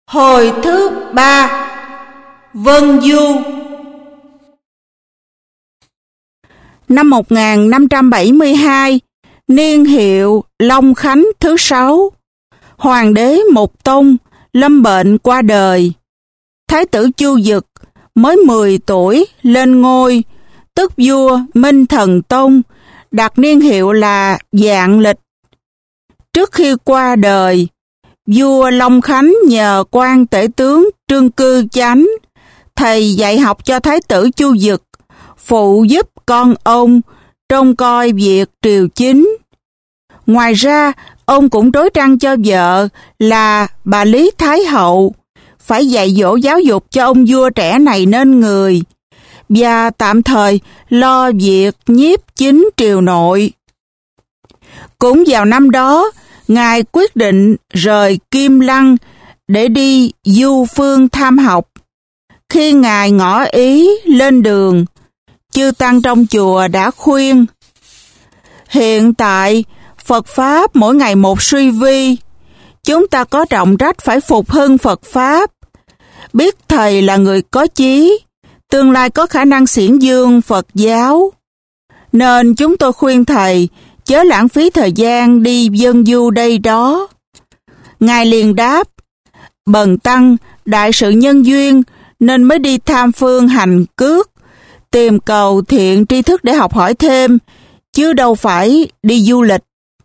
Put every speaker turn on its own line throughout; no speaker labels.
Hồi thứ 3. Vân Du. Năm 1572, niên hiệu Long Khánh thứ 6, Hoàng đế Mục Tông lâm bệnh qua đời. Thái tử Chu Dực mới 10 tuổi lên ngôi, tức vua Minh Thần Tông, đặt niên hiệu là Vạn Lịch. Trước khi qua đời, vua Long Khánh nhờ quan tể tướng Trương Cư Chánh, thầy dạy học cho thái tử Chu Dực, phụ giúp con ông trông coi việc triều chính. Ngoài ra, ông cũng đối trăng cho vợ là bà Lý Thái Hậu, phải dạy dỗ giáo dục cho ông vua trẻ này nên người, và tạm thời lo việc nhiếp chính triều nội. Cũng vào năm đó, Ngài quyết định rời Kim Lăng để đi du phương tham học. Khi Ngài ngỏ ý lên đường, chư tăng trong chùa đã khuyên: hiện tại Phật Pháp mỗi ngày một suy vi, chúng ta có trọng trách phải phục hưng Phật Pháp. Biết Thầy là người có chí, tương lai có khả năng xiển dương Phật giáo, nên chúng tôi khuyên Thầy chớ lãng phí thời gian đi vân du đây đó. Ngài liền đáp: bần tăng đại sự nhân duyên nên mới đi tham phương hành cước, tìm cầu thiện tri thức để học hỏi thêm, chứ đâu phải đi du lịch.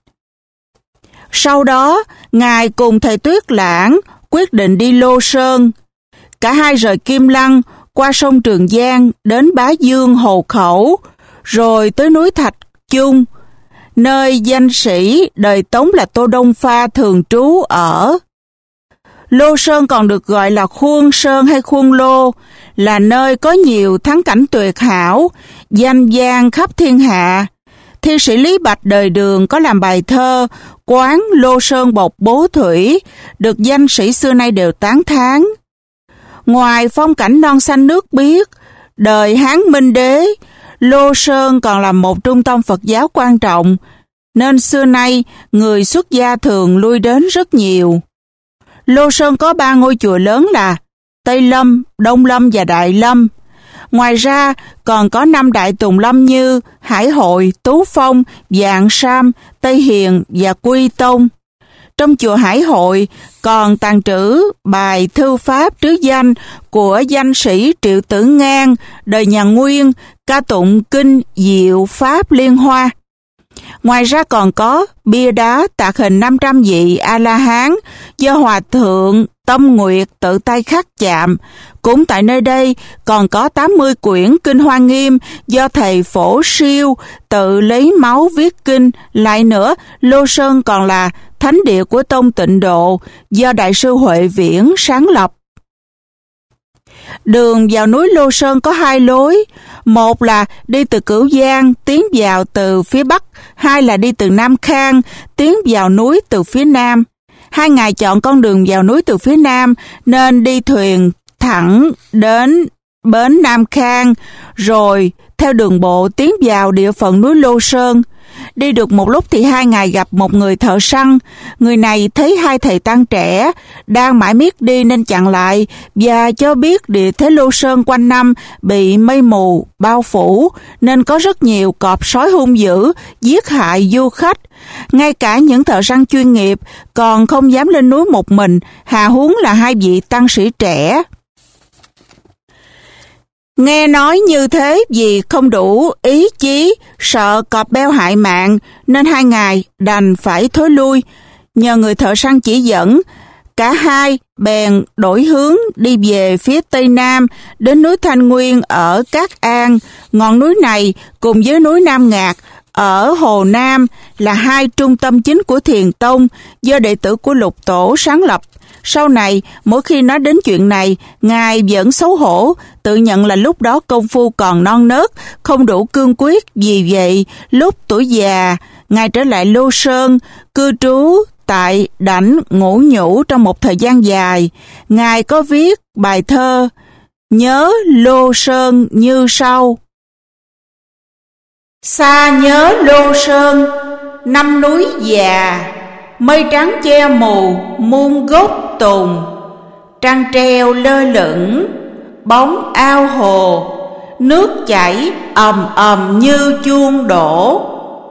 Sau đó, Ngài cùng thầy Tuyết Lãng quyết định đi Lô Sơn. Cả hai rời Kim Lăng, qua sông Trường Giang đến Bá Dương Hồ Khẩu, rồi tới núi Thạch Chung, nơi danh sĩ đời Tống là Tô Đông Pha thường trú ở. Lô Sơn còn được gọi là Khuôn Sơn hay Khuôn Lô, là nơi có nhiều thắng cảnh tuyệt hảo, danh vang khắp thiên hạ. Thi sĩ Lý Bạch đời Đường có làm bài thơ Quán Lô Sơn Bộc Bố Thủy, được danh sĩ xưa nay đều tán thán. Ngoài phong cảnh non xanh nước biếc, đời Hán Minh Đế, Lô Sơn còn là một trung tâm Phật giáo quan trọng, nên xưa nay người xuất gia thường lui đến rất nhiều. Lô Sơn có 3 ngôi chùa lớn là Tây Lâm, Đông Lâm và Đại Lâm. Ngoài ra còn có 5 đại tùng lâm như Hải Hội, Tú Phong, Vạn Sam, Tây Hiền và Quy Tông. Trong chùa Hải Hội còn tàng trữ bài thư pháp trứ danh của danh sĩ Triệu Tử Ngang, đời nhà Nguyên, ca tụng kinh Diệu Pháp Liên Hoa. Ngoài ra còn có bia đá tạc hình 500 vị A-la-hán do Hòa Thượng Tâm Nguyệt tự tay khắc chạm. Cũng tại nơi đây còn có 80 quyển kinh Hoa Nghiêm do thầy Phổ Siêu tự lấy máu viết kinh. Lại nữa, Lô Sơn còn là thánh địa của Tông Tịnh Độ do Đại sư Huệ Viễn sáng lập. Đường vào núi Lô Sơn có 2 lối, một là đi từ Cửu Giang tiến vào từ phía Bắc, 2 là đi từ Nam Khang tiến vào núi từ phía Nam. 2 ngài chọn con đường vào núi từ phía Nam nên đi thuyền thẳng đến bến Nam Khang, rồi theo đường bộ tiến vào địa phận núi Lô Sơn. Đi được một lúc thì 2 ngài gặp một người thợ săn. Người này thấy 2 thầy tăng trẻ đang mải miết đi nên chặn lại và cho biết địa thế Lô Sơn quanh năm bị mây mù bao phủ nên có rất nhiều cọp sói hung dữ giết hại du khách. Ngay cả những thợ săn chuyên nghiệp còn không dám lên núi một mình, hà huống là 2 vị tăng sĩ trẻ. Nghe nói như thế vì không đủ ý chí, sợ cọp beo hại mạng, nên 2 ngài đành phải thối lui. Nhờ người thợ săn chỉ dẫn, cả hai bèn đổi hướng đi về phía Tây Nam đến núi Thanh Nguyên ở Cát An. Ngọn núi này cùng với núi Nam Ngạc ở Hồ Nam là 2 trung tâm chính của Thiền Tông do đệ tử của Lục Tổ sáng lập. Sau này, mỗi khi nói đến chuyện này, Ngài vẫn xấu hổ, tự nhận là lúc đó công phu còn non nớt, không đủ cương quyết. Vì vậy, lúc tuổi già, Ngài trở lại Lô Sơn, cư trú tại Đảnh Ngũ Nhũ trong một thời gian dài. Ngài có viết bài thơ Nhớ Lô Sơn như sau: xa nhớ Lô Sơn, năm núi già, mây trắng che mù muôn gốc tùng. trăng treo lơ lửng, bóng ao hồ, nước chảy ầm ầm như chuông đổ.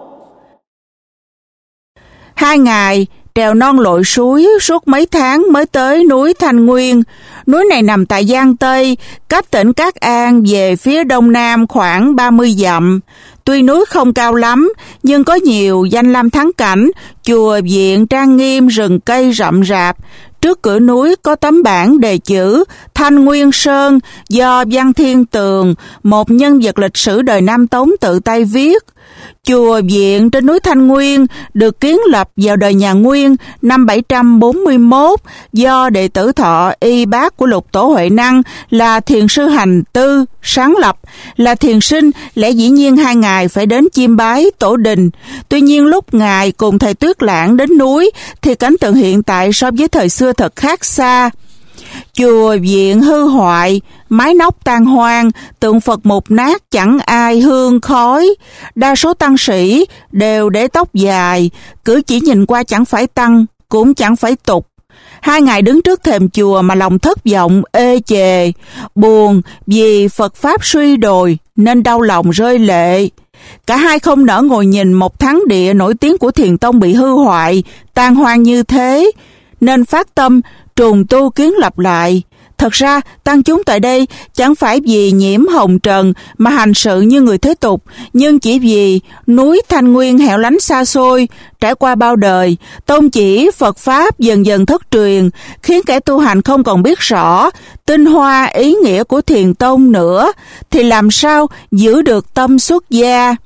2 ngày trèo non lội suối suốt mấy tháng mới tới núi Thanh Nguyên. Núi này nằm tại Giang Tây, cách tỉnh Cát An về phía đông nam khoảng 30 dặm. Tuy núi không cao lắm, nhưng có nhiều danh lam thắng cảnh, chùa viện trang nghiêm, rừng cây rậm rạp. Trước cửa núi có tấm bảng đề chữ Thanh Nguyên Sơn do Văn Thiên Tường, một nhân vật lịch sử đời Nam Tống tự tay viết. Chùa viện trên núi Thanh Nguyên được kiến lập vào đời nhà Nguyên năm 741 do đệ tử Thọ y bác của Lục Tổ Huệ Năng là Thiền sư Hành Tư sáng lập. Là thiền sinh, lẽ dĩ nhiên 2 ngài phải đến chiêm bái tổ đình. Tuy nhiên lúc ngài cùng thầy Tuyết Lãng đến núi thì cảnh tượng hiện tại so với thời xưa thật khác xa. Chùa viện hư hoại, mái nóc tan hoang, tượng Phật mục nát chẳng ai hương khói. Đa số tăng sĩ đều để tóc dài, cử chỉ nhìn qua chẳng phải tăng, cũng chẳng phải tục. 2 ngài đứng trước thềm chùa mà lòng thất vọng, ê chề, buồn vì Phật Pháp suy đồi nên đau lòng rơi lệ. Cả hai không nỡ ngồi nhìn một thắng địa nổi tiếng của Thiền Tông bị hư hoại, tan hoang như thế, nên phát tâm trùng tu kiến lập lại. Thật ra, tăng chúng tại đây chẳng phải vì nhiễm hồng trần mà hành sự như người thế tục, nhưng chỉ vì núi Thanh Nguyên hẻo lánh xa xôi, trải qua bao đời, tôn chỉ Phật Pháp dần dần thất truyền, khiến kẻ tu hành không còn biết rõ tinh hoa ý nghĩa của Thiền Tông nữa, thì làm sao giữ được tâm xuất gia.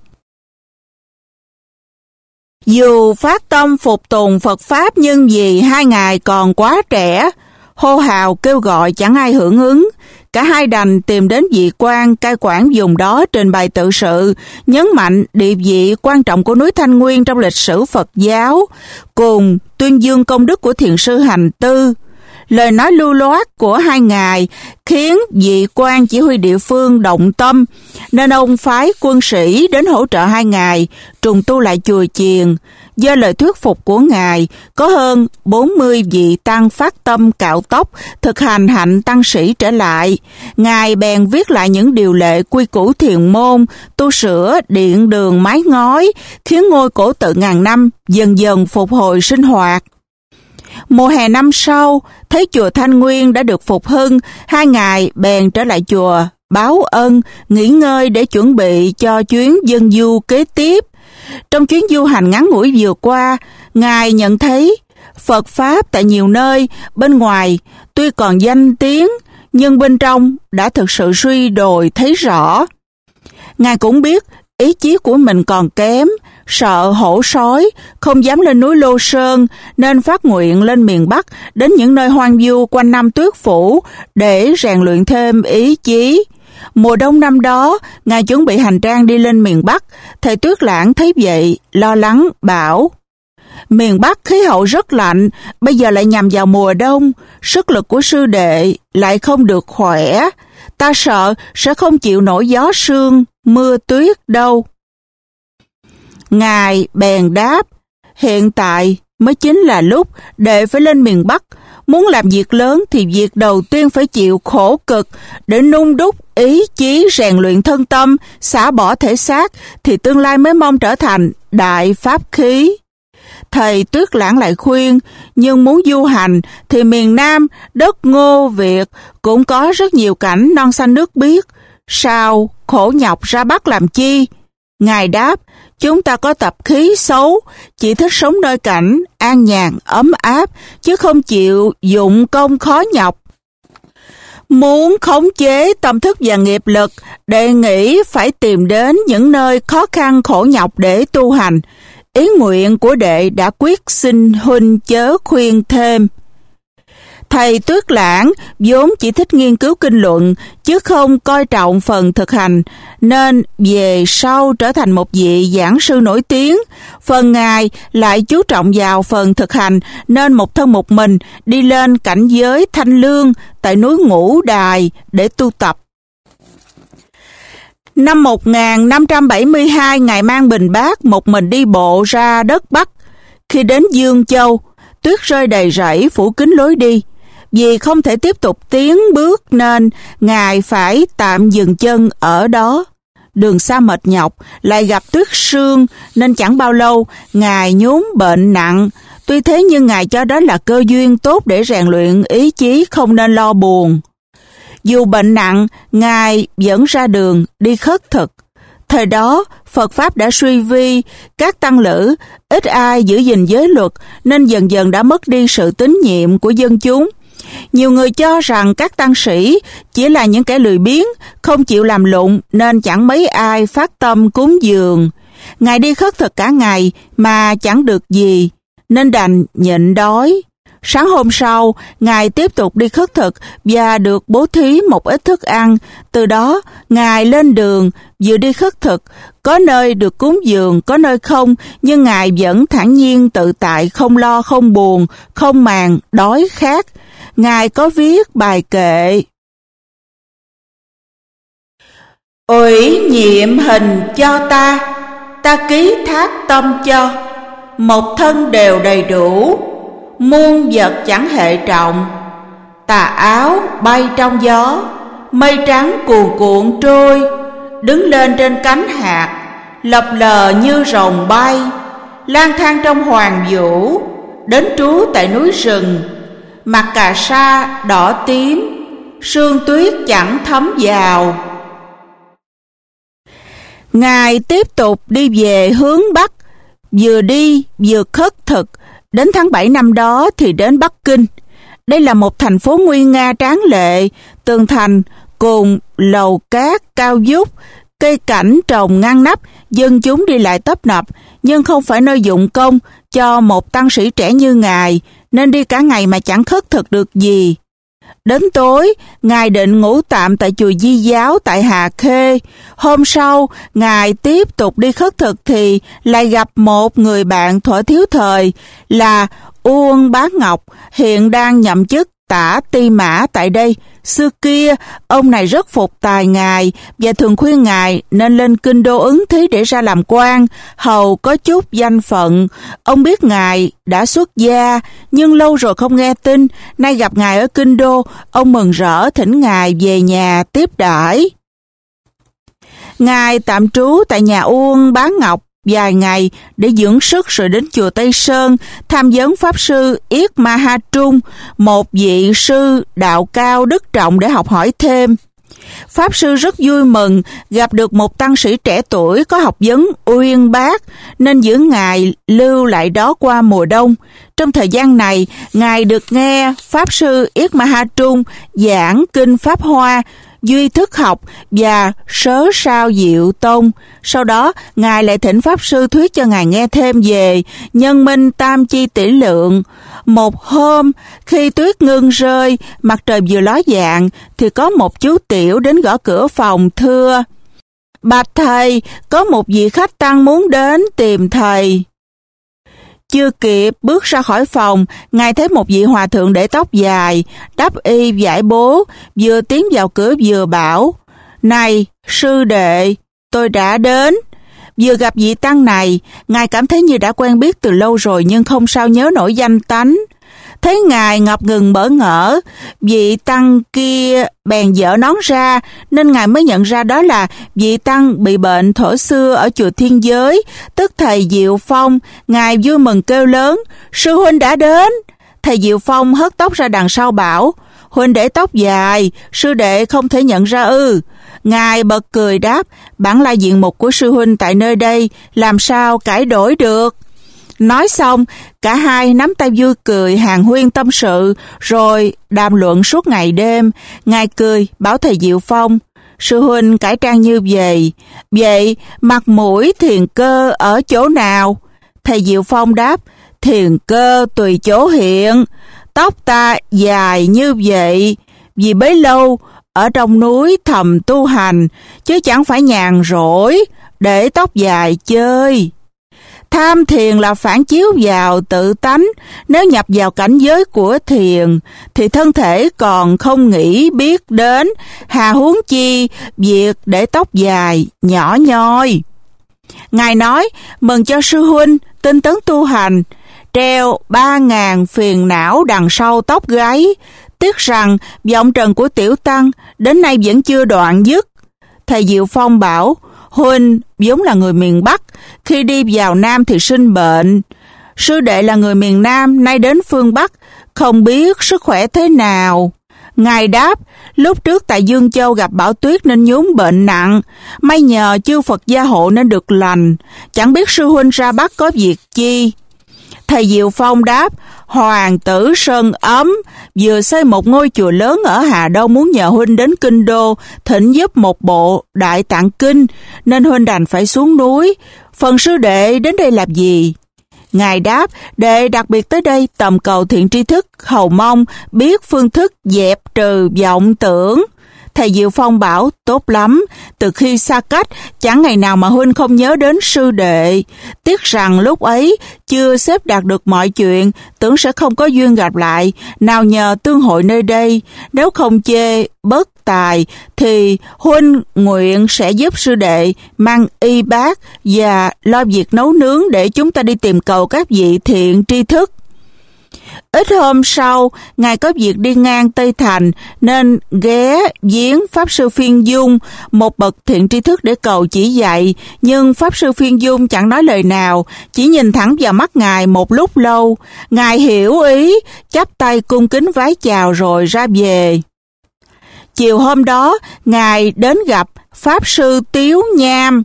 Dù phát tâm phục tùng Phật Pháp nhưng vì 2 ngài còn quá trẻ, hô hào kêu gọi chẳng ai hưởng ứng. Cả hai đành tìm đến vị quan cai quản vùng đó trình bày tự sự, nhấn mạnh địa vị quan trọng của núi Thanh Nguyên trong lịch sử Phật giáo, cùng tuyên dương công đức của thiền sư Hành Tư. Lời nói lưu loát của 2 ngài khiến vị quan chỉ huy địa phương động tâm, nên ông phái quân sĩ đến hỗ trợ 2 ngài trùng tu lại chùa chiền. Do lời thuyết phục của ngài, có hơn 40 vị tăng phát tâm cạo tóc, thực hành hạnh tăng sĩ trở lại. Ngài bèn viết lại những điều lệ quy củ thiền môn, tu sửa điện đường mái ngói, khiến ngôi cổ tự ngàn năm dần dần phục hồi sinh hoạt. Mùa hè năm sau, thấy chùa Thanh Nguyên đã được phục hưng, 2 ngài bèn trở lại chùa báo ân, nghỉ ngơi để chuẩn bị cho chuyến dân du kế tiếp. Trong chuyến du hành ngắn ngủi vừa qua, ngài nhận thấy Phật Pháp tại nhiều nơi bên ngoài tuy còn danh tiếng, nhưng bên trong đã thực sự suy đồi thấy rõ. Ngài cũng biết ý chí của mình còn kém, sợ hổ sói, không dám lên núi Lô Sơn, nên phát nguyện lên miền Bắc, đến những nơi hoang vu quanh năm tuyết phủ để rèn luyện thêm ý chí. Mùa đông năm đó, ngài chuẩn bị hành trang đi lên miền Bắc. Thầy Tuyết Lãng thấy vậy, lo lắng, bảo: miền Bắc khí hậu rất lạnh, bây giờ lại nhằm vào mùa đông, sức lực của sư đệ lại không được khỏe. Ta sợ sẽ không chịu nổi gió sương, mưa tuyết đâu. Ngài bèn đáp: hiện tại mới chính là lúc đệ phải lên miền Bắc. Muốn làm việc lớn thì việc đầu tiên phải chịu khổ cực để nung đúc ý chí, rèn luyện thân tâm, xả bỏ thể xác, thì tương lai mới mong trở thành đại pháp khí. Thầy Tuyết Lãng lại khuyên, nhưng muốn du hành thì miền Nam, đất Ngô Việt cũng có rất nhiều cảnh non xanh nước biếc, sao khổ nhọc ra Bắc làm chi? Ngài đáp: chúng ta có tập khí xấu, chỉ thích sống nơi cảnh an nhàn ấm áp, chứ không chịu dụng công khó nhọc. Muốn khống chế tâm thức và nghiệp lực, đệ nghĩ phải tìm đến những nơi khó khăn khổ nhọc để tu hành. Ý nguyện của đệ đã quyết, xin huynh chớ khuyên thêm. Thầy Tuyết Lãng vốn chỉ thích nghiên cứu kinh luận, chứ không coi trọng phần thực hành, nên về sau trở thành một vị giảng sư nổi tiếng. Phần ngài lại chú trọng vào phần thực hành, nên một thân một mình đi lên cảnh giới Thanh Lương tại núi Ngũ Đài để tu tập. Năm 1572, ngài mang bình bát một mình đi bộ ra đất Bắc. Khi đến Dương Châu, tuyết rơi đầy rẫy phủ kín lối đi. Vì không thể tiếp tục tiến bước nên Ngài phải tạm dừng chân ở đó. Đường xa mệt nhọc, lại gặp tuyết sương nên chẳng bao lâu Ngài nhún bệnh nặng. Tuy thế nhưng Ngài cho đó là cơ duyên tốt để rèn luyện ý chí không nên lo buồn. Dù bệnh nặng, Ngài vẫn ra đường đi khất thực. Thời đó, Phật Pháp đã suy vi, các tăng lữ, ít ai giữ gìn giới luật nên dần dần đã mất đi sự tín nhiệm của dân chúng. Nhiều người cho rằng các tăng sĩ chỉ là những kẻ lười biếng, không chịu làm lụng nên chẳng mấy ai phát tâm cúng dường. Ngài đi khất thực cả ngày mà chẳng được gì, nên đành nhịn đói. Sáng hôm sau, Ngài tiếp tục đi khất thực và được bố thí một ít thức ăn. Từ đó, Ngài lên đường, vừa đi khất thực, có nơi được cúng dường, có nơi không, nhưng Ngài vẫn thản nhiên tự tại, không lo, không buồn, không màng, đói khát. Ngài có viết bài kệ: Ủy nhiệm hình cho ta, ta ký thác tâm cho, một thân đều đầy đủ, muôn vật chẳng hệ trọng. Tà áo bay trong gió, mây trắng cuồn cuộn trôi, đứng lên trên cánh hạt, lập lờ như rồng bay, lang thang trong hoàng vũ, đến trú tại núi rừng. Mặt cà sa đỏ tím, sương tuyết chẳng thấm vào. Ngài tiếp tục đi về hướng Bắc, vừa đi vừa khất thực. Đến tháng 7 năm đó thì đến Bắc Kinh. Đây là một thành phố nguy nga tráng lệ, tường thành cùng lầu cát cao vút, cây cảnh trồng ngăn nắp, dân chúng đi lại tấp nập, nhưng không phải nơi dụng công cho một tăng sĩ trẻ như Ngài, nên đi cả ngày mà chẳng khất thực được gì. Đến tối, Ngài định ngủ tạm tại chùa Di Giáo tại Hà Khê. Hôm sau, Ngài tiếp tục đi khất thực thì lại gặp một người bạn thuở thiếu thời là Uông Bá Ngọc, hiện đang nhậm chức tả ti mã tại đây. Xưa kia, ông này rất phục tài Ngài và thường khuyên Ngài nên lên kinh đô Ứng Thí để ra làm quan, hầu có chút danh phận. Ông biết Ngài đã xuất gia, nhưng lâu rồi không nghe tin. Nay gặp Ngài ở kinh đô, ông mừng rỡ thỉnh Ngài về nhà tiếp đãi. Ngài tạm trú tại nhà Uông Bá Ngọc vài ngày để dưỡng sức, rồi đến chùa Tây Sơn tham vấn Pháp sư Yết Ma Ha Trung, một vị sư đạo cao đức trọng, để học hỏi thêm. Pháp sư rất vui mừng gặp được một tăng sĩ trẻ tuổi có học vấn uyên bác, nên giữ Ngài lưu lại đó qua mùa đông. Trong thời gian này, Ngài được nghe Pháp sư Yết Ma Ha Trung giảng kinh Pháp Hoa, Duy Thức Học và Sớ Sao Diệu Tông. Sau đó, Ngài lại thỉnh Pháp sư thuyết cho Ngài nghe thêm về nhân minh tam chi tỷ lượng. Một hôm, khi tuyết ngưng rơi, mặt trời vừa ló dạng, thì có một chú tiểu đến gõ cửa phòng thưa: Bạch thầy, có một vị khách tăng muốn đến tìm thầy. Chưa kịp bước ra khỏi phòng, Ngài thấy một vị hòa thượng để tóc dài, đắp y vải bố, vừa tiến vào cửa vừa bảo: Này, sư đệ, tôi đã đến. Vừa gặp vị tăng này, Ngài cảm thấy như đã quen biết từ lâu rồi nhưng không sao nhớ nổi danh tánh. Thấy Ngài ngập ngừng bỡ ngỡ, vị tăng kia bèn dở nón ra, nên Ngài mới nhận ra đó là vị tăng bị bệnh thuở xưa ở chùa Thiên Giới, tức thầy Diệu Phong. Ngài vui mừng kêu lớn: Sư huynh đã đến. Thầy Diệu Phong hất tóc ra đằng sau bảo: Huynh để tóc dài, sư đệ không thể nhận ra ư? Ngài bật cười đáp: Bản lai diện mục của sư huynh tại nơi đây, làm sao cải đổi được? Nói xong, cả hai nắm tay vui cười, hàn huyên tâm sự, rồi đàm luận suốt ngày đêm. Ngài cười bảo thầy Diệu Phong: Sư huynh cải trang như vậy mặt mũi thiền cơ ở chỗ nào? Thầy Diệu Phong đáp: Thiền cơ tùy chỗ hiện. Tóc ta dài như vậy vì bấy lâu ở trong núi thầm tu hành, chứ chẳng phải nhàn rỗi để tóc dài chơi. Tham thiền là phản chiếu vào tự tánh, nếu nhập vào cảnh giới của thiền thì thân thể còn không nghĩ biết đến, hà huống chi việc để tóc dài nhỏ nhoi. Ngài nói: Mừng cho sư huynh tinh tấn tu hành, treo 3.000 phiền não đằng sau tóc gáy, Tiếc rằng vọng trần của tiểu tăng đến nay vẫn chưa đoạn dứt. Thầy Diệu Phong bảo, huynh vốn là người miền Bắc, khi đi vào Nam thì sinh bệnh. Sư đệ là người miền Nam, nay đến phương Bắc, không biết sức khỏe thế nào. Ngài đáp, lúc trước tại Dương Châu gặp bão tuyết nên nhúng bệnh nặng, may nhờ chư Phật gia hộ nên được lành, chẳng biết sư huynh ra Bắc có việc chi. Thầy Diệu Phong đáp, Hoàng tử Sơn Ấm vừa xây một ngôi chùa lớn ở Hà Đông, muốn nhờ huynh đến Kinh Đô thỉnh giúp một bộ Đại Tạng Kinh, nên huynh đành phải xuống núi. Phần sư đệ đến đây làm gì? Ngài đáp, đệ đặc biệt tới đây tầm cầu thiện tri thức, hầu mong biết phương thức dẹp trừ vọng tưởng. Thầy Diệu Phong bảo, tốt lắm, từ khi xa cách, chẳng ngày nào mà huynh không nhớ đến sư đệ. Tiếc rằng lúc ấy chưa xếp đạt được mọi chuyện, tưởng sẽ không có duyên gặp lại, nào nhờ tương hội nơi đây. Nếu không chê bất tài, thì huynh nguyện sẽ giúp sư đệ mang y bát và lo việc nấu nướng để chúng ta đi tìm cầu các vị thiện tri thức. Ít hôm sau, Ngài có việc đi ngang Tây Thành nên ghé viếng Pháp Sư Phiên Dung, một bậc thiện tri thức để cầu chỉ dạy, nhưng Pháp Sư Phiên Dung chẳng nói lời nào, chỉ nhìn thẳng vào mắt Ngài một lúc lâu. Ngài hiểu ý, chắp tay cung kính vái chào rồi ra về. Chiều hôm đó, Ngài đến gặp Pháp Sư Tiếu Nham,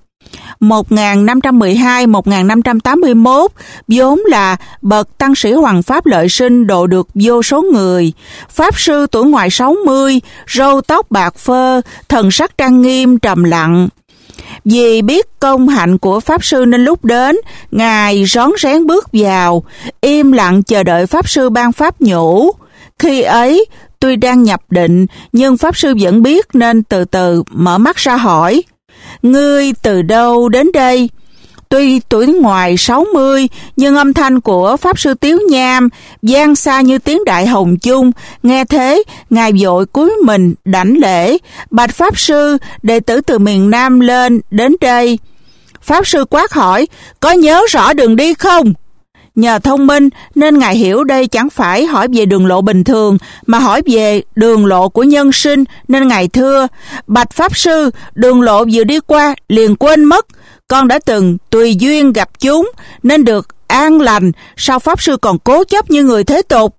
1512-1581, vốn là bậc tăng sĩ Hoằng Pháp Lợi Sinh độ được vô số người. Pháp sư tuổi ngoài 60, râu tóc bạc phơ, thần sắc trang nghiêm trầm lặng. Vì biết công hạnh của Pháp sư nên lúc đến, Ngài rón rén bước vào, im lặng chờ đợi Pháp sư ban pháp nhũ. Khi ấy, tuy đang nhập định, nhưng Pháp sư vẫn biết nên từ từ mở mắt ra hỏi, ngươi từ đâu đến đây? Tuy tuổi ngoài 60, nhưng âm thanh của Pháp Sư Tiếu Nham vang xa như tiếng đại hồng chung. Nghe thế, Ngài vội cúi mình đảnh lễ, bạch Pháp Sư, đệ tử từ miền Nam lên đến đây. Pháp Sư quát hỏi, có nhớ rõ đường đi không? Nhờ thông minh nên Ngài hiểu đây chẳng phải hỏi về đường lộ bình thường, mà hỏi về đường lộ của nhân sinh, nên Ngài thưa, bạch Pháp Sư, đường lộ vừa đi qua liền quên mất, con đã từng tùy duyên gặp chúng nên được an lành, sao Pháp Sư còn cố chấp như người thế tục?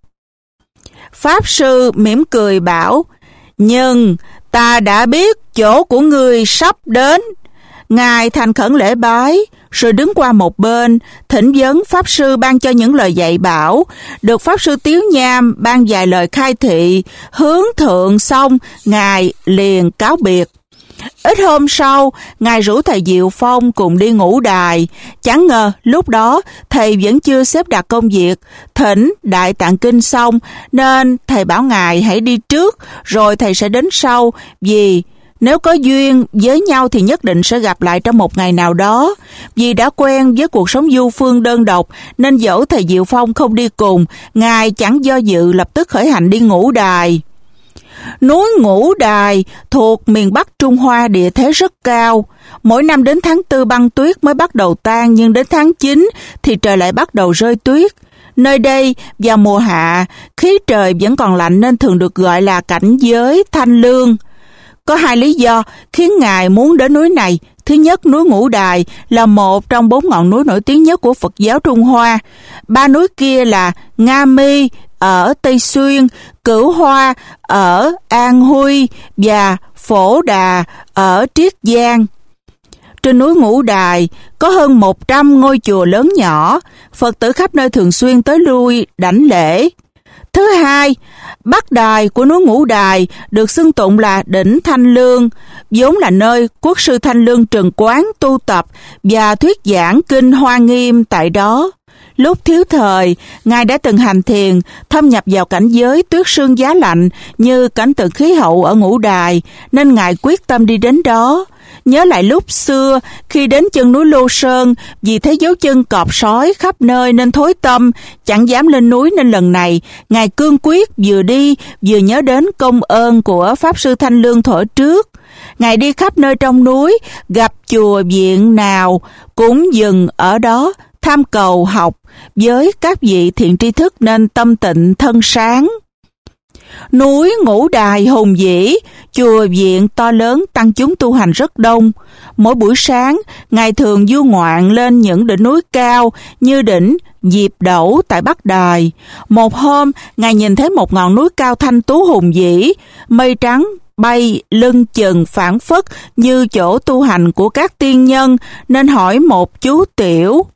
Pháp Sư mỉm cười bảo, nhưng ta đã biết chỗ của ngươi sắp đến. Ngài thành khẩn lễ bái, rồi đứng qua một bên, thỉnh vấn Pháp Sư ban cho những lời dạy bảo. Được Pháp Sư Tiếu Nham ban vài lời khai thị, hướng thượng xong, Ngài liền cáo biệt. Ít hôm sau, Ngài rủ thầy Diệu Phong cùng đi ngũ đài. Chẳng ngờ lúc đó thầy vẫn chưa xếp đặt công việc, thỉnh Đại Tạng Kinh xong, nên thầy bảo Ngài hãy đi trước, rồi thầy sẽ đến sau, vì nếu có duyên với nhau thì nhất định sẽ gặp lại trong một ngày nào đó. Vì đã quen với cuộc sống du phương đơn độc, nên dẫu thầy Diệu Phong không đi cùng, Ngài chẳng do dự lập tức khởi hành đi ngũ đài. Núi Ngũ Đài thuộc miền Bắc Trung Hoa, địa thế rất cao. Mỗi năm đến tháng 4 băng tuyết mới bắt đầu tan, nhưng đến tháng 9 thì trời lại bắt đầu rơi tuyết. Nơi đây vào mùa hạ, khí trời vẫn còn lạnh nên thường được gọi là cảnh giới thanh lương. Có hai lý do khiến Ngài muốn đến núi này. Thứ nhất, núi Ngũ Đài là một trong 4 ngọn núi nổi tiếng nhất của Phật giáo Trung Hoa. 3 núi kia là Nga Mi ở Tây Xuyên, Cửu Hoa ở An Huy và Phổ Đà ở Triết Giang. Trên núi Ngũ Đài có hơn 100 ngôi chùa lớn nhỏ, Phật tử khắp nơi thường xuyên tới lui đảnh lễ. Thứ hai, Bắc đài của núi Ngũ Đài được xưng tụng là đỉnh Thanh Lương, vốn là nơi Quốc sư Thanh Lương Trần Quán tu tập và thuyết giảng kinh Hoa Nghiêm tại đó. Lúc thiếu thời, Ngài đã từng hành thiền, thâm nhập vào cảnh giới tuyết sương giá lạnh như cảnh tượng khí hậu ở Ngũ Đài, nên Ngài quyết tâm đi đến đó. Nhớ lại lúc xưa, khi đến chân núi Lô Sơn, vì thấy dấu chân cọp sói khắp nơi nên thối tâm, chẳng dám lên núi, nên lần này, Ngài cương quyết vừa đi vừa nhớ đến công ơn của Pháp Sư Thanh Lương thuở trước. Ngài đi khắp nơi trong núi, gặp chùa viện nào cũng dừng ở đó, tham cầu học với các vị thiện tri thức nên tâm tịnh thân sáng. Núi Ngũ Đài hùng vĩ, chùa viện to lớn tăng chúng tu hành rất đông. Mỗi buổi sáng, Ngài thường du ngoạn lên những đỉnh núi cao như đỉnh Diệp Đẩu tại Bắc Đài. Một hôm, Ngài nhìn thấy một ngọn núi cao thanh tú hùng vĩ, mây trắng bay lưng chừng phảng phất như chỗ tu hành của các tiên nhân, nên hỏi một chú Tiểu: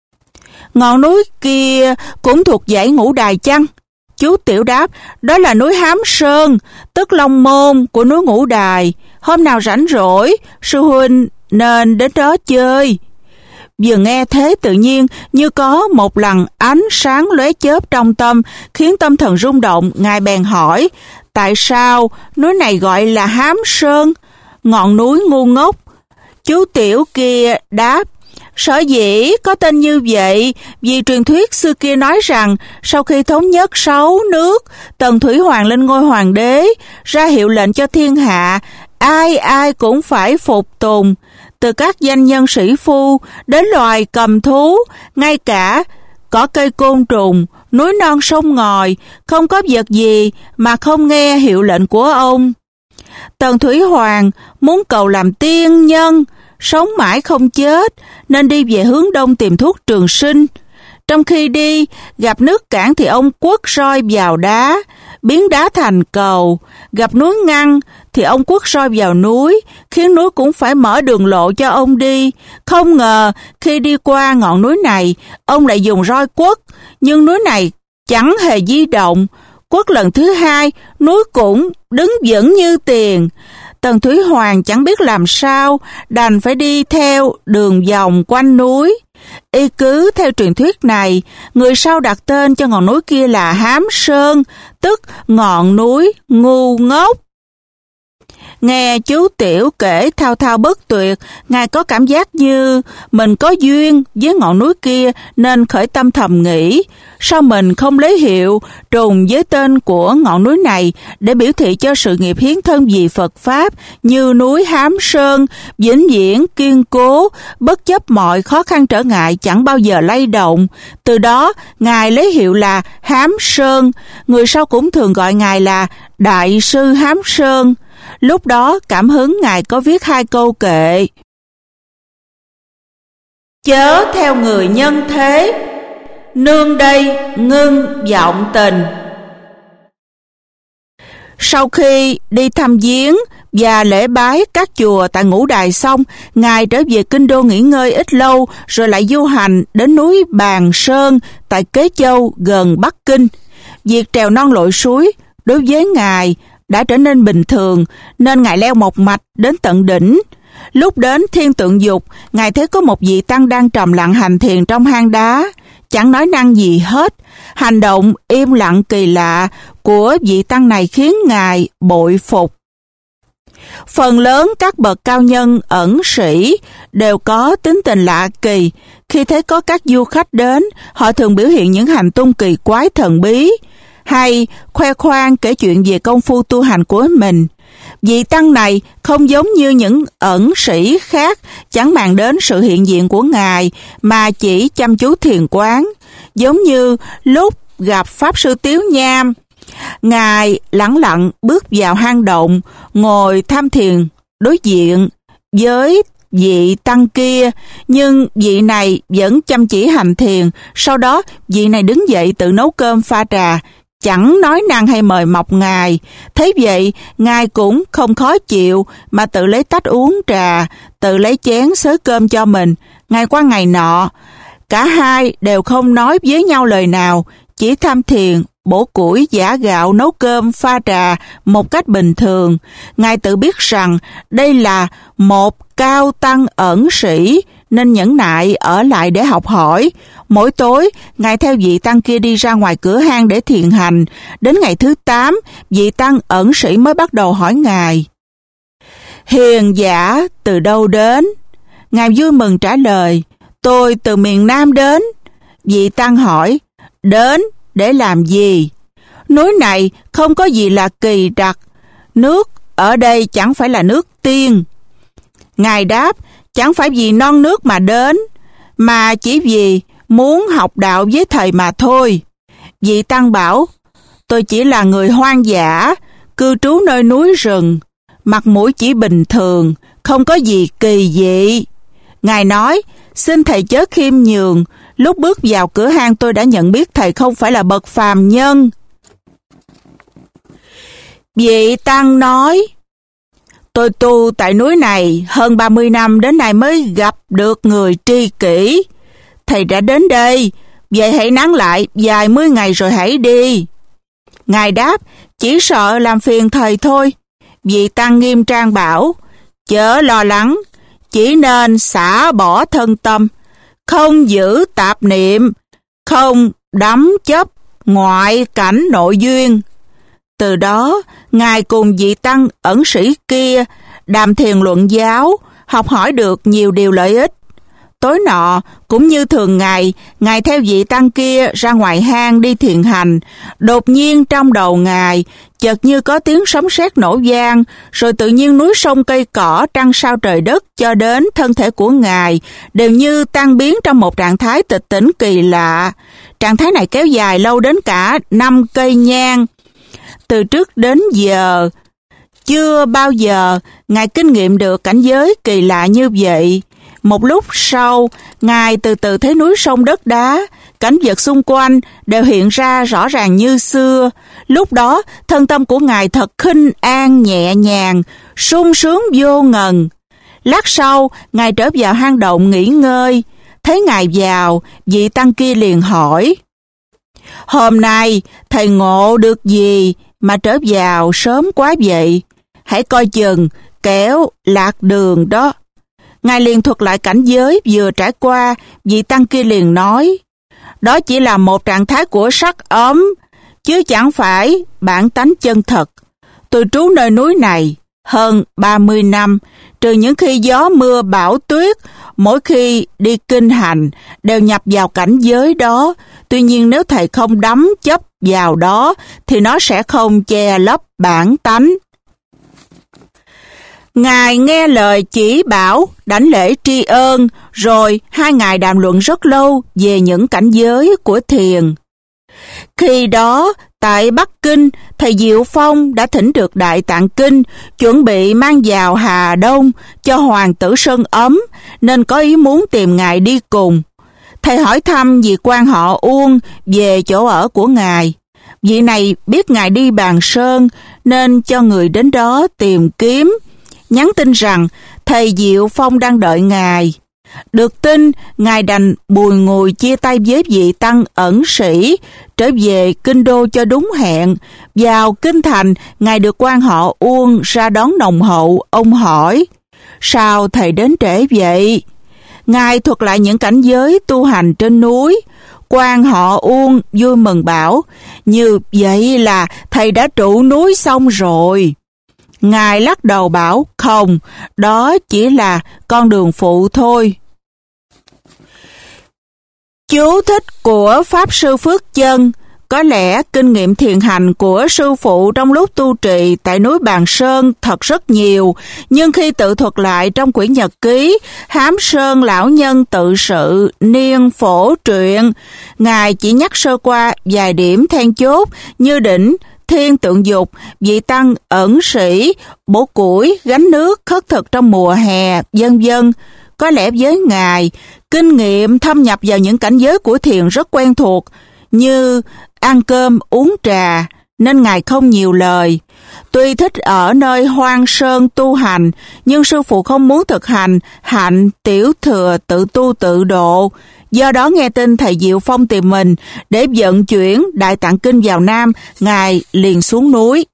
ngọn núi kia cũng thuộc dãy Ngũ Đài chăng? Chú Tiểu đáp: đó là núi Hám Sơn, tức Long Môn của núi Ngũ Đài. Hôm nào rảnh rỗi, sư huynh nên đến đó chơi. Vừa nghe thế, tự nhiên như có một làn ánh sáng lóe chớp trong tâm, khiến tâm thần rung động. Ngài bèn hỏi: tại sao núi này gọi là Hám Sơn, ngọn núi ngu ngốc? Chú Tiểu kia đáp: sở dĩ có tên như vậy vì truyền thuyết xưa kia nói rằng sau khi thống nhất 6 nước, Tần Thủy Hoàng lên ngôi hoàng đế, ra hiệu lệnh cho thiên hạ, ai ai cũng phải phục tùng, từ các danh nhân sĩ phu đến loài cầm thú, ngay cả cỏ cây côn trùng, núi non sông ngòi, không có vật gì mà không nghe hiệu lệnh của ông. Tần Thủy Hoàng muốn cầu làm tiên nhân, sống mãi không chết, nên đi về hướng đông tìm thuốc trường sinh. Trong khi đi, gặp nước cản thì ông quất roi vào đá, biến đá thành cầu. Gặp núi ngăn thì ông quất roi vào núi, khiến núi cũng phải mở đường lộ cho ông đi. Không ngờ, khi đi qua ngọn núi này, ông lại dùng roi quất, nhưng núi này chẳng hề di động. Quất lần thứ hai, núi cũng đứng vững như tiền. Tần Thủy Hoàng chẳng biết làm sao, đành phải đi theo đường vòng quanh núi. Y cứ theo truyền thuyết này, người sau đặt tên cho ngọn núi kia là Hám Sơn, tức ngọn núi ngu ngốc. Nghe chú Tiểu kể thao thao bất tuyệt, Ngài có cảm giác như mình có duyên với ngọn núi kia, nên khởi tâm thầm nghĩ, sao mình không lấy hiệu trùng với tên của ngọn núi này để biểu thị cho sự nghiệp hiến thân vì Phật Pháp, như núi Hám Sơn, vĩnh viễn kiên cố, bất chấp mọi khó khăn trở ngại, chẳng bao giờ lay động. Từ đó, Ngài lấy hiệu là Hám Sơn. Người sau cũng thường gọi Ngài là Đại sư Hám Sơn. Lúc đó cảm hứng Ngài có viết 2 câu kệ: chớ theo người nhân thế, nương đây ngưng vọng tình. Sau khi đi thăm viếng và lễ bái các chùa tại Ngũ Đài xong, Ngài trở về kinh đô nghỉ ngơi ít lâu, rồi lại du hành đến núi Bàn Sơn tại Kế Châu gần Bắc Kinh. Việc trèo non lội suối đối với Ngài đã trở nên bình thường, nên Ngài leo một mạch đến tận đỉnh. Lúc đến Thiên Tượng Dục, Ngài thấy có một vị tăng đang trầm lặng hành thiền trong hang đá, chẳng nói năng gì hết. Hành động im lặng kỳ lạ của vị tăng này khiến Ngài bội phục. Phần lớn các bậc cao nhân ẩn sĩ đều có tính tình lạ kỳ. Khi thấy có các du khách đến, họ thường biểu hiện những hành tung kỳ quái thần bí, hay khoe khoang kể chuyện về công phu tu hành của mình. Vị tăng này không giống như những ẩn sĩ khác, chẳng màng đến sự hiện diện của Ngài mà chỉ chăm chú thiền quán. Giống như lúc gặp Pháp Sư Tiếu Nham, Ngài lẳng lặng bước vào hang động, ngồi tham thiền đối diện với vị tăng kia, nhưng vị này vẫn chăm chỉ hành thiền. Sau đó vị này đứng dậy tự nấu cơm pha trà, chẳng nói năng hay mời mọc Ngài. Thấy vậy, Ngài cũng không khó chịu mà tự lấy tách uống trà, tự lấy chén xới cơm cho mình. Ngày qua ngày nọ, cả hai đều không nói với nhau lời nào, chỉ tham thiền, bổ củi, giã gạo, nấu cơm, pha trà một cách bình thường. Ngài tự biết rằng đây là một cao tăng ẩn sĩ, nên nhẫn nại ở lại để học hỏi. Mỗi tối, Ngài theo vị tăng kia đi ra ngoài cửa hang để thiền hành. Đến ngày thứ 8, vị tăng ẩn sĩ mới bắt đầu hỏi Ngài: hiền giả từ đâu đến? Ngài vui mừng trả lời: tôi từ miền Nam đến. Vị tăng hỏi: đến để làm gì? Núi này không có gì là kỳ đặc, nước ở đây chẳng phải là nước tiên. Ngài đáp: chẳng phải vì non nước mà đến, mà chỉ vì muốn học đạo với thầy mà thôi. Vị tăng bảo: Tôi chỉ là người hoang dã, cư trú nơi núi rừng, mặt mũi chỉ bình thường, không có gì kỳ dị. Ngài nói, xin thầy chớ khiêm nhường, lúc bước vào cửa hang tôi đã nhận biết thầy không phải là bậc phàm nhân. Vị tăng nói, tôi tu tại núi này hơn 30 năm đến nay mới gặp được người tri kỷ. Thầy đã đến đây, vậy hãy nán lại vài mươi ngày rồi hãy đi. Ngài đáp, chỉ sợ làm phiền thầy thôi. Vị tăng nghiêm trang bảo, chớ lo lắng, chỉ nên xả bỏ thân tâm, không giữ tạp niệm, không đắm chấp ngoại cảnh nội duyên. Từ đó, Ngài cùng vị tăng ẩn sĩ kia đàm thiền luận giáo, học hỏi được nhiều điều lợi ích. Tối nọ, cũng như thường ngày, Ngài theo vị tăng kia ra ngoài hang đi thiền hành. Đột nhiên trong đầu Ngài, chợt như có tiếng sấm sét nổ vang, rồi tự nhiên núi sông cây cỏ, trăng sao trời đất cho đến thân thể của Ngài đều như tan biến trong một trạng thái tịch tỉnh kỳ lạ. Trạng thái này kéo dài lâu đến cả 5 cây nhang. Từ trước đến giờ, chưa bao giờ Ngài kinh nghiệm được cảnh giới kỳ lạ như vậy. Một lúc sau, Ngài từ từ thấy núi sông đất đá, cảnh vật xung quanh đều hiện ra rõ ràng như xưa. Lúc đó, thân tâm của Ngài thật khinh an nhẹ nhàng, sung sướng vô ngần. Lát sau, Ngài trở vào hang động nghỉ ngơi. Thấy Ngài vào, vị tăng kia liền hỏi, hôm nay, thầy ngộ được gì mà trở vào sớm quá vậy? Hãy coi chừng, kẻo lạc đường đó. Ngài liền thuật lại cảnh giới vừa trải qua, vị tăng kia liền nói, đó chỉ là một trạng thái của sắc ấm, chứ chẳng phải bản tánh chân thật. Tôi trú nơi núi này hơn 30 năm, trừ những khi gió mưa bão tuyết, mỗi khi đi kinh hành đều nhập vào cảnh giới đó. Tuy nhiên nếu thầy không đắm chấp vào đó, thì nó sẽ không che lấp bản tánh. Ngài nghe lời chỉ bảo, đảnh lễ tri ân, rồi hai ngài đàm luận rất lâu về những cảnh giới của thiền. Khi đó, tại Bắc Kinh, thầy Diệu Phong đã thỉnh được Đại Tạng Kinh, chuẩn bị mang vào Hà Đông cho Hoàng tử Sơn Ấm, nên có ý muốn tìm ngài đi cùng. Thầy hỏi thăm vị quan họ Uông về chỗ ở của ngài. Vị này biết ngài đi Bàn Sơn, nên cho người đến đó tìm kiếm, nhắn tin rằng thầy Diệu Phong đang đợi ngài. Được tin, ngài đành bùi ngùi chia tay với vị tăng ẩn sĩ, trở về kinh đô cho đúng hẹn. Vào kinh thành, ngài được quan họ Uông ra đón nồng hậu. Ông hỏi, sao thầy đến trễ vậy? Ngài thuật lại những cảnh giới tu hành trên núi. Quan họ Uông vui mừng bảo, như vậy là thầy đã trụ núi xong rồi. Ngài lắc đầu bảo, không, đó chỉ là con đường phụ thôi. Chú thích của Pháp Sư Phước Chân. Có lẽ kinh nghiệm thiền hành của sư phụ trong lúc tu trì tại núi Bàn Sơn thật rất nhiều, nhưng khi tự thuật lại trong quyển nhật ký Hám Sơn Lão Nhân Tự Sự Niên Phổ Truyện, ngài chỉ nhắc sơ qua vài điểm then chốt như đỉnh Thiên Tượng Dục, vị tăng ẩn sĩ, bổ củi, gánh nước, khất thực trong mùa hè, vân vân. Có lẽ với ngài, kinh nghiệm thâm nhập vào những cảnh giới của thiền rất quen thuộc, như ăn cơm, uống trà, nên ngài không nhiều lời. Tuy thích ở nơi hoang sơn tu hành, nhưng sư phụ không muốn thực hành hạnh tiểu thừa tự tu tự độ. Do đó nghe tin thầy Diệu Phong tìm mình để vận chuyển Đại Tạng Kinh vào Nam, ngài liền xuống núi.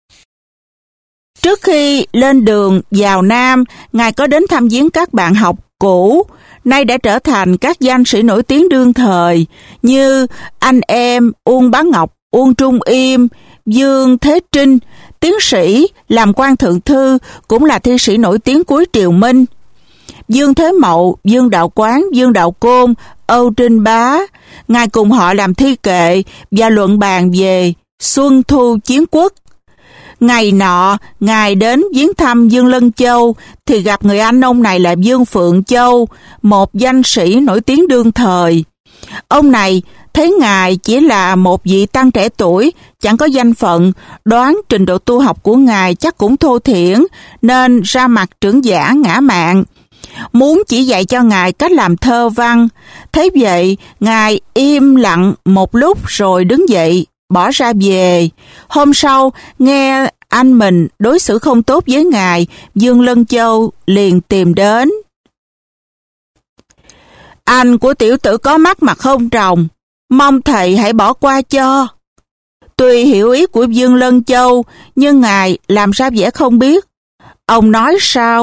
Trước khi lên đường vào Nam, ngài có đến thăm viếng các bạn học cũ, nay đã trở thành các danh sĩ nổi tiếng đương thời, như anh em Uông Bá Ngọc, Uông Trung Im, Dương Thế Trinh, tiến sĩ làm quan thượng thư, cũng là thi sĩ nổi tiếng cuối triều Minh, Dương Thế Mậu, Dương Đạo Quán, Dương Đạo Côn, Âu Trinh Bá. Ngài cùng họ làm thi kệ và luận bàn về Xuân Thu Chiến Quốc. Ngày nọ, ngài đến viếng thăm Dương Lân Châu, thì gặp người anh ông này là Dương Phượng Châu, một danh sĩ nổi tiếng đương thời. Ông này thấy thấy Ngài chỉ là một vị tăng trẻ tuổi, chẳng có danh phận, đoán trình độ tu học của Ngài chắc cũng thô thiển, nên ra mặt trưởng giả ngã mạn, muốn chỉ dạy cho Ngài cách làm thơ văn. Thế vậy, Ngài im lặng một lúc rồi đứng dậy, bỏ ra về. Hôm sau, nghe anh mình đối xử không tốt với Ngài, Dương Lân Châu liền tìm đến. Anh của tiểu tử có mắt mà không tròng, mong thầy hãy bỏ qua cho. Tuy hiểu ý của Dương Lân Châu, nhưng Ngài làm ra vẻ không biết. Ông nói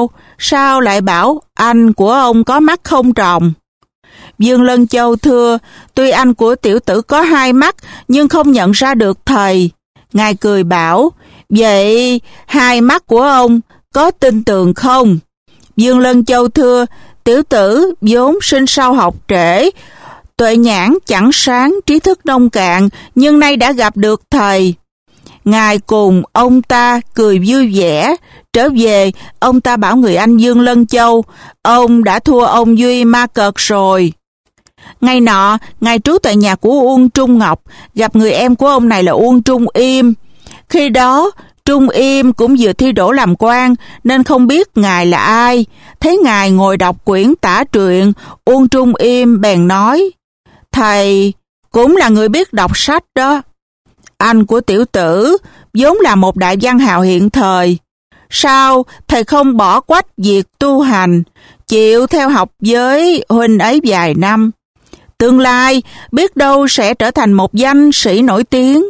sao lại bảo anh của ông có mắt không tròng? Dương Lân Châu thưa, tuy anh của tiểu tử có 2 mắt, nhưng không nhận ra được thầy. Ngài cười bảo, vậy 2 mắt của ông có tin tưởng không? Dương Lân Châu thưa, tiểu tử vốn sinh sau học trễ, tuệ nhãn chẳng sáng, trí thức nông cạn, nhưng nay đã gặp được thầy. Ngài cùng ông ta cười vui vẻ. Trở về, ông ta bảo người anh Dương Lân Châu, ông đã thua ông Duy Ma Cợt rồi. Ngày nọ, Ngài trú tại nhà của Uông Trung Ngọc, gặp người em của ông này là Uông Trung Im. Khi đó, Trung Im cũng vừa thi đỗ làm quan, nên không biết Ngài là ai. Thấy Ngài ngồi đọc quyển tả truyện, Uông Trung Im bèn nói, thầy cũng là người biết đọc sách đó. Anh của tiểu tử vốn là một đại văn hào hiện thời. Sao thầy không bỏ quách việc tu hành, chịu theo học với huynh ấy vài năm? Tương lai biết đâu sẽ trở thành một danh sĩ nổi tiếng.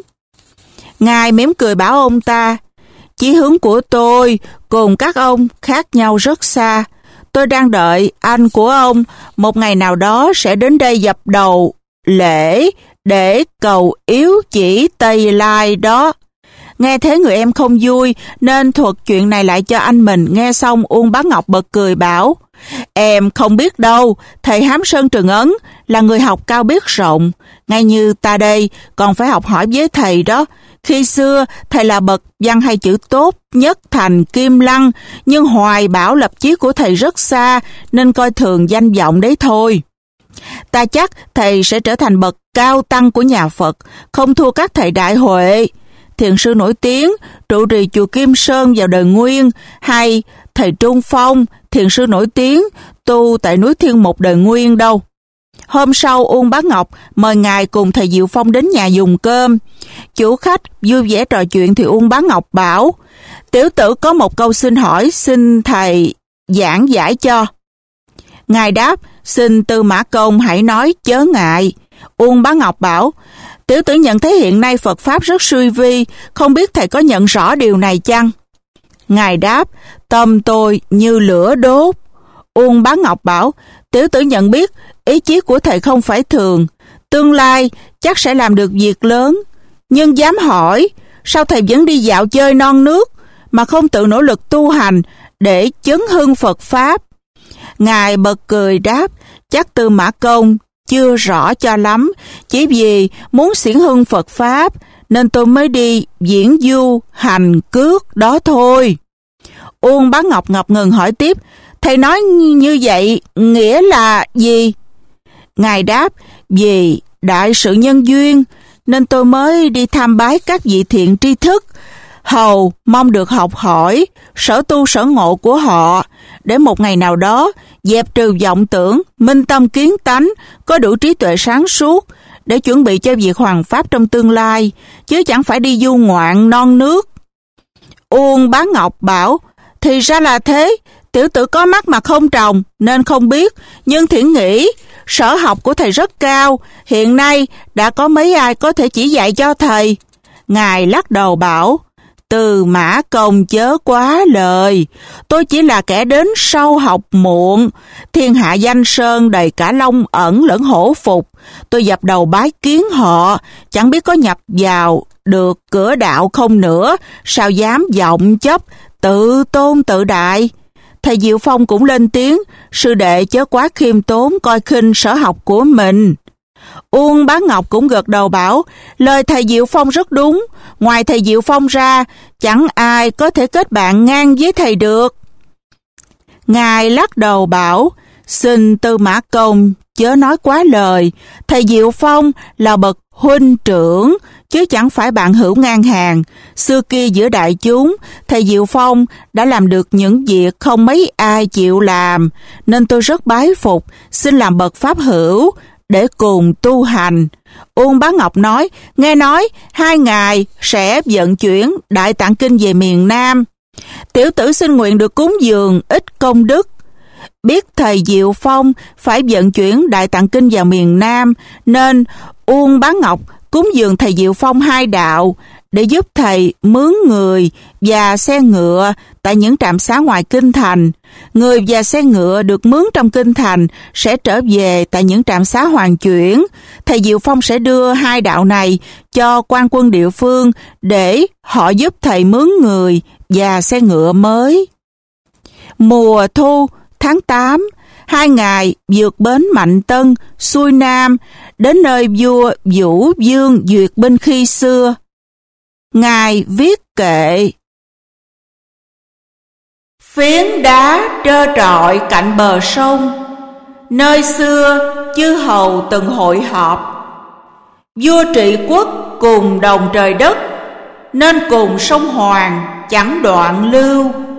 Ngài mỉm cười bảo ông ta, chí hướng của tôi cùng các ông khác nhau rất xa. Tôi đang đợi anh của ông một ngày nào đó sẽ đến đây dập đầu lễ để cầu yếu chỉ Tây Lai đó. Nghe thế người em không vui, nên thuật chuyện này lại cho anh mình. Nghe xong Uông Bá Ngọc bật cười bảo, em không biết đâu, thầy Hám Sơn Trường Ấn là người học cao biết rộng, ngay như ta đây còn phải học hỏi với thầy đó. Khi xưa thầy là bậc văn hay chữ tốt nhất thành Kim Lăng, nhưng hoài bão lập chí của thầy rất xa, nên coi thường danh vọng đấy thôi. Ta chắc thầy sẽ trở thành bậc cao tăng của nhà Phật, không thua các thầy Đại Huệ, thiền sư nổi tiếng trụ trì chùa Kim Sơn vào đời Nguyên, hay thầy Trung Phong, thiền sư nổi tiếng tu tại núi Thiên Mục đời Nguyên đâu. Hôm sau Uông Bá Ngọc mời Ngài cùng thầy Diệu Phong đến nhà dùng cơm. Chủ khách vui vẻ trò chuyện thì Uông Bá Ngọc bảo, tiểu tử có một câu xin hỏi, xin thầy giảng giải cho. Ngài đáp, xin Tư Mã Công hãy nói chớ ngại. Uông Bá Ngọc bảo, tiểu tử nhận thấy hiện nay Phật Pháp rất suy vi, không biết thầy có nhận rõ điều này chăng? Ngài đáp, tâm tôi như lửa đốt. Uông Bá Ngọc bảo, tiểu tử nhận biết ý chí của thầy không phải thường, tương lai chắc sẽ làm được việc lớn. Nhưng dám hỏi, sao thầy vẫn đi dạo chơi non nước, mà không tự nỗ lực tu hành để chấn hưng Phật Pháp? Ngài bật cười đáp, chắc Tư Mã Công chưa rõ cho lắm, chỉ vì muốn xiển hưng Phật Pháp, nên tôi mới đi diễn du hành cước đó thôi. Uông Bá Ngọc ngập ngừng hỏi tiếp, thầy nói như vậy nghĩa là gì? Ngài đáp, vì đại sự nhân duyên, nên tôi mới đi tham bái các vị thiện tri thức, hầu mong được học hỏi sở tu sở ngộ của họ, để một ngày nào đó dẹp trừ vọng tưởng, minh tâm kiến tánh, có đủ trí tuệ sáng suốt, để chuẩn bị cho việc hoàn pháp trong tương lai, chứ chẳng phải đi du ngoạn non nước. Uông Bá Ngọc bảo, thì ra là thế, tiểu tử có mắt mà không tròng, nên không biết, nhưng thiển nghĩ sở học của thầy rất cao, hiện nay đã có mấy ai có thể chỉ dạy cho thầy? Ngài lắc đầu bảo, Tư Mã Công chớ quá lời, tôi chỉ là kẻ đến sau học muộn, thiên hạ danh sơn đầy cả long ẩn lẫn hổ phục, tôi dập đầu bái kiến họ, chẳng biết có nhập vào được cửa đạo không nữa, sao dám vọng chấp, tự tôn tự đại. Thầy Diệu Phong cũng lên tiếng, sư đệ chớ quá khiêm tốn coi khinh sở học của mình. Uông Bá Ngọc cũng gật đầu bảo, lời thầy Diệu Phong rất đúng, ngoài thầy Diệu Phong ra, chẳng ai có thể kết bạn ngang với thầy được. Ngài lắc đầu bảo, xin Tư Mã Công chớ nói quá lời. Thầy Diệu Phong là bậc huynh trưởng, chứ chẳng phải bạn hữu ngang hàng. Xưa kia giữa đại chúng, thầy Diệu Phong đã làm được những việc không mấy ai chịu làm, nên tôi rất bái phục, xin làm bậc pháp hữu để cùng tu hành. Uông Bá Ngọc nói, nghe nói 2 ngày sẽ vận chuyển Đại Tạng Kinh về miền Nam. Tiểu tử xin nguyện được cúng dường ít công đức. Biết thầy Diệu Phong phải vận chuyển Đại Tạng Kinh vào miền Nam, nên Uông Bá Ngọc cúng dường thầy Diệu Phong 2 đạo để giúp thầy mướn người và xe ngựa tại những trạm xá ngoài kinh thành. Người và xe ngựa được mướn trong kinh thành sẽ trở về tại những trạm xá hoàn chuyển. Thầy Diệu Phong sẽ đưa 2 đạo này cho quan quân địa phương để họ giúp thầy mướn người và xe ngựa mới. Mùa thu tháng 8, 2 ngày vượt bến Mạnh Tân, xuôi Nam, đến nơi vua Vũ Dương duyệt binh khi xưa. Ngài viết kệ: phiến đá trơ trọi cạnh bờ sông, nơi xưa chư hầu từng hội họp. Vua trị quốc cùng đồng trời đất, nên cùng sông Hoàng chẳng đoạn lưu.